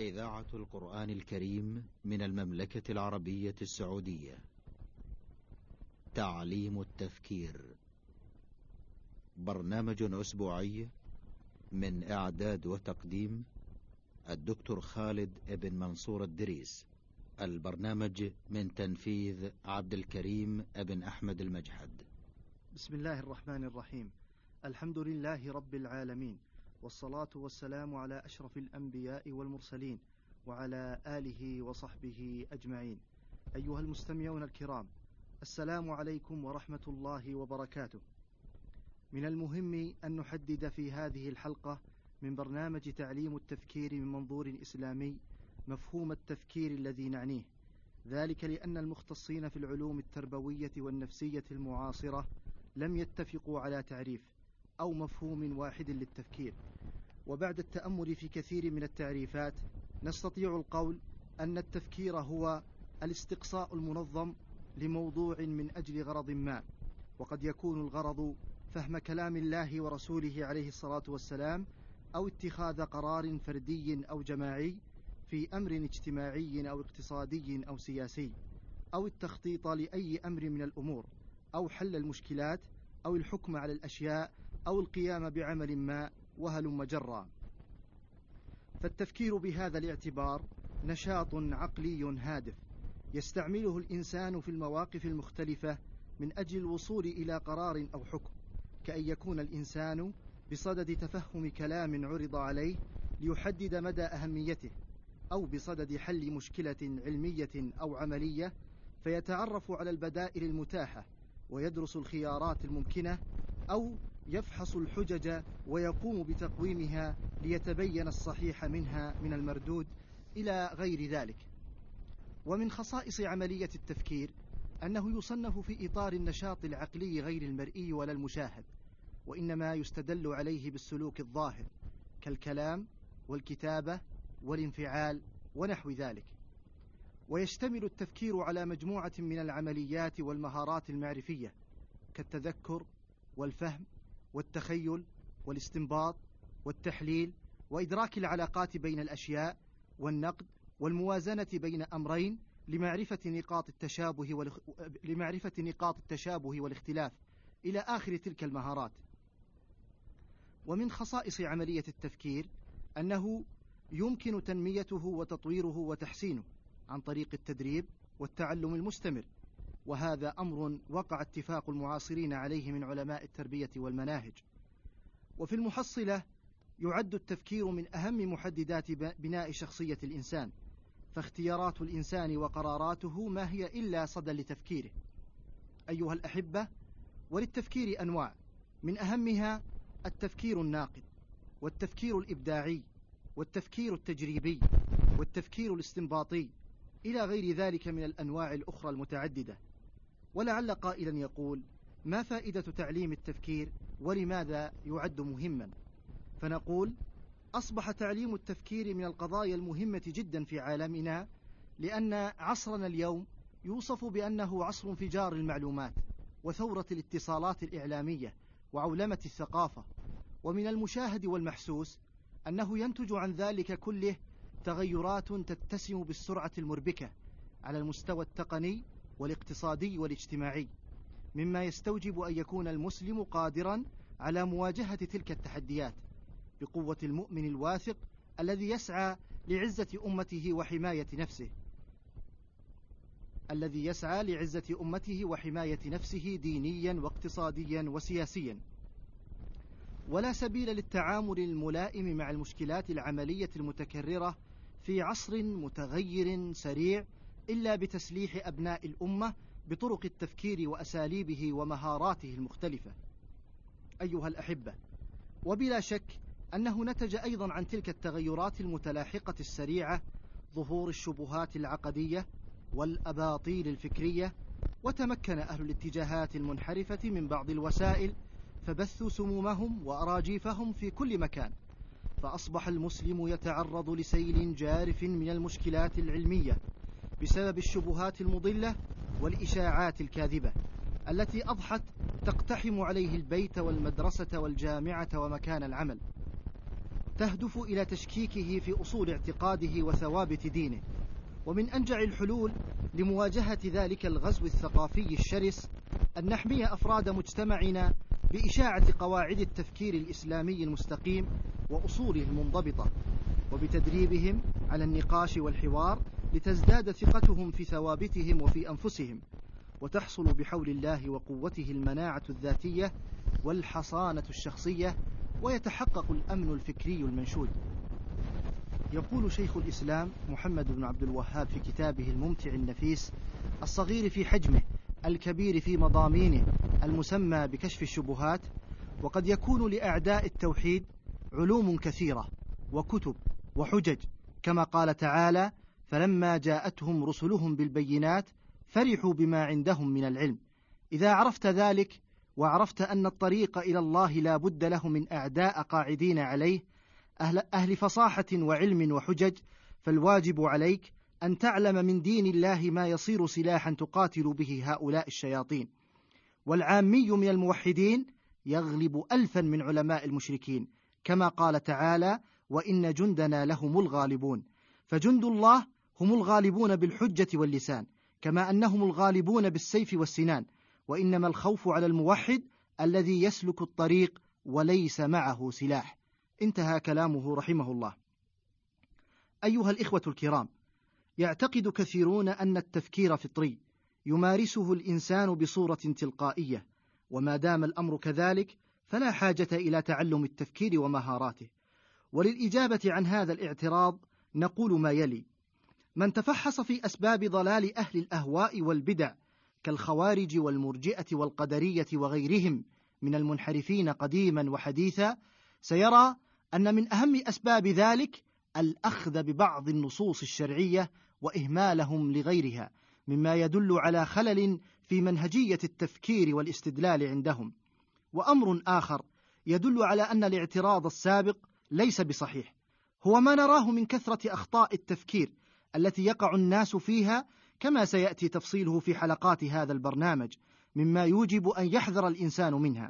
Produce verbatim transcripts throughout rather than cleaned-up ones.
إذاعة القرآن الكريم من المملكة العربية السعودية. تعليم التفكير، برنامج أسبوعي من إعداد وتقديم الدكتور خالد ابن منصور الدريس. البرنامج من تنفيذ عبد الكريم ابن أحمد المجحد. بسم الله الرحمن الرحيم. الحمد لله رب العالمين، والصلاة والسلام على أشرف الأنبياء والمرسلين وعلى آله وصحبه أجمعين. أيها المستمعون الكرام، السلام عليكم ورحمة الله وبركاته. من المهم أن نحدد في هذه الحلقة من برنامج تعليم التفكير من منظور إسلامي مفهوم التفكير الذي نعنيه، ذلك لأن المختصين في العلوم التربوية والنفسية المعاصرة لم يتفقوا على تعريف أو مفهوم واحد للتفكير. وبعد التأمل في كثير من التعريفات نستطيع القول أن التفكير هو الاستقصاء المنظم لموضوع من أجل غرض ما، وقد يكون الغرض فهم كلام الله ورسوله عليه الصلاة والسلام، أو اتخاذ قرار فردي أو جماعي في أمر اجتماعي أو اقتصادي أو سياسي، أو التخطيط لأي أمر من الأمور، أو حل المشكلات، أو الحكم على الأشياء، أو القيام بعمل ما، وهلم جرا. فالتفكير بهذا الاعتبار نشاط عقلي هادف يستعمله الإنسان في المواقف المختلفة من أجل الوصول إلى قرار أو حكم، كأن يكون الإنسان بصدد تفهم كلام عرض عليه ليحدد مدى أهميته، أو بصدد حل مشكلة علمية أو عملية فيتعرف على البدائل المتاحة ويدرس الخيارات الممكنة، أو يفحص الحجج ويقوم بتقويمها ليتبين الصحيح منها من المردود إلى غير ذلك. ومن خصائص عملية التفكير أنه يصنف في إطار النشاط العقلي غير المرئي ولا المشاهد، وإنما يستدل عليه بالسلوك الظاهر كالكلام والكتابة والانفعال ونحو ذلك. ويشتمل التفكير على مجموعة من العمليات والمهارات المعرفية كالتذكر والفهم والتخيل والاستنباط والتحليل وإدراك العلاقات بين الأشياء والنقد والموازنة بين أمرين لمعرفة نقاط التشابه والاخ... لمعرفة نقاط التشابه والاختلاف إلى آخر تلك المهارات. ومن خصائص عملية التفكير أنه يمكن تنميته وتطويره وتحسينه عن طريق التدريب والتعلم المستمر، وهذا أمر وقع اتفاق المعاصرين عليه من علماء التربية والمناهج. وفي المحصلة يعد التفكير من أهم محددات بناء شخصية الإنسان، فاختيارات الإنسان وقراراته ما هي إلا صدى لتفكيره. أيها الأحبة، وللتفكير أنواع، من أهمها التفكير الناقد، والتفكير الإبداعي، والتفكير التجريبي، والتفكير الاستنباطي، إلى غير ذلك من الأنواع الأخرى المتعددة. ولعل قائلا يقول: ما فائدة تعليم التفكير ولماذا يعد مهما؟ فنقول: أصبح تعليم التفكير من القضايا المهمة جدا في عالمنا، لأن عصرنا اليوم يوصف بأنه عصر انفجار المعلومات وثورة الاتصالات الإعلامية وعولمة الثقافة، ومن المشاهد والمحسوس أنه ينتج عن ذلك كله تغيرات تتسم بالسرعة المربكة على المستوى التقني والاقتصادي والاجتماعي، مما يستوجب أن يكون المسلم قادرا على مواجهة تلك التحديات بقوة المؤمن الواثق الذي يسعى لعزة أمته وحماية نفسه الذي يسعى لعزة أمته وحماية نفسه دينيا واقتصاديا وسياسيا. ولا سبيل للتعامل الملائم مع المشكلات العملية المتكررة في عصر متغير سريع إلا بتسليح أبناء الأمة بطرق التفكير وأساليبه ومهاراته المختلفة. أيها الأحبة، وبلا شك أنه نتج أيضا عن تلك التغيرات المتلاحقة السريعة ظهور الشبهات العقدية والأباطيل الفكرية، وتمكن أهل الاتجاهات المنحرفة من بعض الوسائل فبثوا سمومهم وأراجيفهم في كل مكان، فأصبح المسلم يتعرض لسيل جارف من المشكلات العلمية بسبب الشبهات المضلة والإشاعات الكاذبة التي أضحت تقتحم عليه البيت والمدرسة والجامعة ومكان العمل. تهدف إلى تشكيكه في أصول اعتقاده وثوابت دينه. ومن أنجع الحلول لمواجهة ذلك الغزو الثقافي الشرس أن نحمي أفراد مجتمعنا بإشاعة قواعد التفكير الإسلامي المستقيم وأصوله المنضبطة، وبتدريبهم على النقاش والحوار لتزداد ثقتهم في ثوابتهم وفي أنفسهم، وتحصل بحول الله وقوته المناعة الذاتية والحصانة الشخصية، ويتحقق الأمن الفكري المنشود. يقول شيخ الإسلام محمد بن عبد الوهاب في كتابه الممتع النفيس الصغير في حجمه الكبير في مضامينه المسمى بكشف الشبهات: وقد يكون لأعداء التوحيد علوم كثيرة وكتب وحجج، كما قال تعالى: فلما جاءتهم رسلهم بالبينات فرحوا بما عندهم من العلم. إذا عرفت ذلك وعرفت أن الطريق إلى الله لا بد له من أعداء قاعدين عليه أهل, أهل فصاحة وعلم وحجج، فالواجب عليك أن تعلم من دين الله ما يصير سلاحا تقاتل به هؤلاء الشياطين. والعامي من الموحدين يغلب ألفا من علماء المشركين، كما قال تعالى: وإن جندنا لهم الغالبون. فجند الله هم الغالبون بالحجة واللسان، كما أنهم الغالبون بالسيف والسنان، وإنما الخوف على الموحد الذي يسلك الطريق وليس معه سلاح. انتهى كلامه رحمه الله. أيها الإخوة الكرام، يعتقد كثيرون أن التفكير فطري يمارسه الإنسان بصورة تلقائية، وما دام الأمر كذلك فلا حاجة إلى تعلم التفكير ومهاراته. وللإجابة عن هذا الاعتراض نقول ما يلي: من تفحص في أسباب ضلال أهل الأهواء والبدع كالخوارج والمرجئة والقدرية وغيرهم من المنحرفين قديما وحديثا، سيرى أن من أهم أسباب ذلك الأخذ ببعض النصوص الشرعية وإهمالهم لغيرها، مما يدل على خلل في منهجية التفكير والاستدلال عندهم. وأمر آخر يدل على أن الاعتراض السابق ليس بصحيح هو ما نراه من كثرة أخطاء التفكير التي يقع الناس فيها، كما سيأتي تفصيله في حلقات هذا البرنامج، مما يوجب أن يحذر الإنسان منها.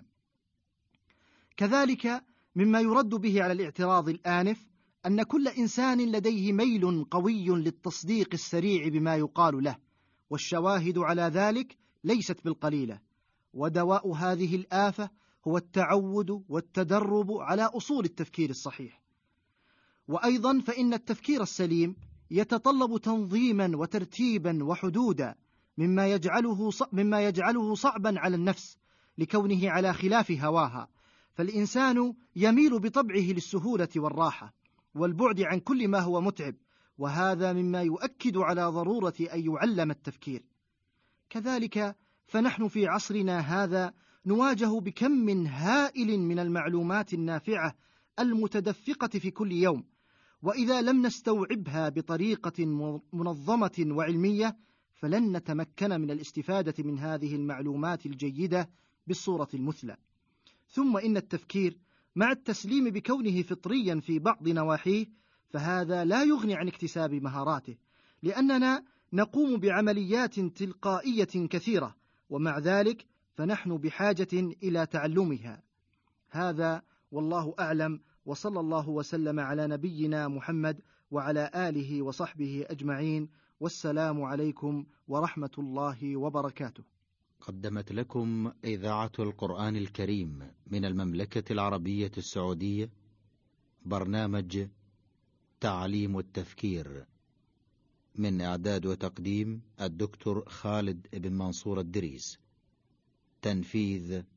كذلك مما يرد به على الاعتراض الآنف أن كل إنسان لديه ميل قوي للتصديق السريع بما يقال له، والشواهد على ذلك ليست بالقليلة. ودواء هذه الآفة هو التعود والتدرب على أصول التفكير الصحيح. وأيضا فإن التفكير السليم يتطلب تنظيما وترتيبا وحدودا، مما يجعله مما يجعله صعبا على النفس لكونه على خلاف هواها، فالإنسان يميل بطبعه للسهولة والراحة والبعد عن كل ما هو متعب، وهذا مما يؤكد على ضرورة أن يعلم التفكير. كذلك فنحن في عصرنا هذا نواجه بكم من هائل من المعلومات النافعة المتدفقة في كل يوم، وإذا لم نستوعبها بطريقة منظمة وعلمية فلن نتمكن من الاستفادة من هذه المعلومات الجيدة بالصورة المثلى. ثم إن التفكير مع التسليم بكونه فطريا في بعض نواحيه فهذا لا يغني عن اكتساب مهاراته، لأننا نقوم بعمليات تلقائية كثيرة، ومع ذلك فنحن بحاجة إلى تعلمها. هذا والله أعلم، وصلى الله وسلم على نبينا محمد وعلى آله وصحبه أجمعين، والسلام عليكم ورحمة الله وبركاته. قدمت لكم إذاعة القرآن الكريم من المملكة العربية السعودية برنامج تعليم التفكير، من إعداد وتقديم الدكتور خالد بن منصور الدريس، تنفيذ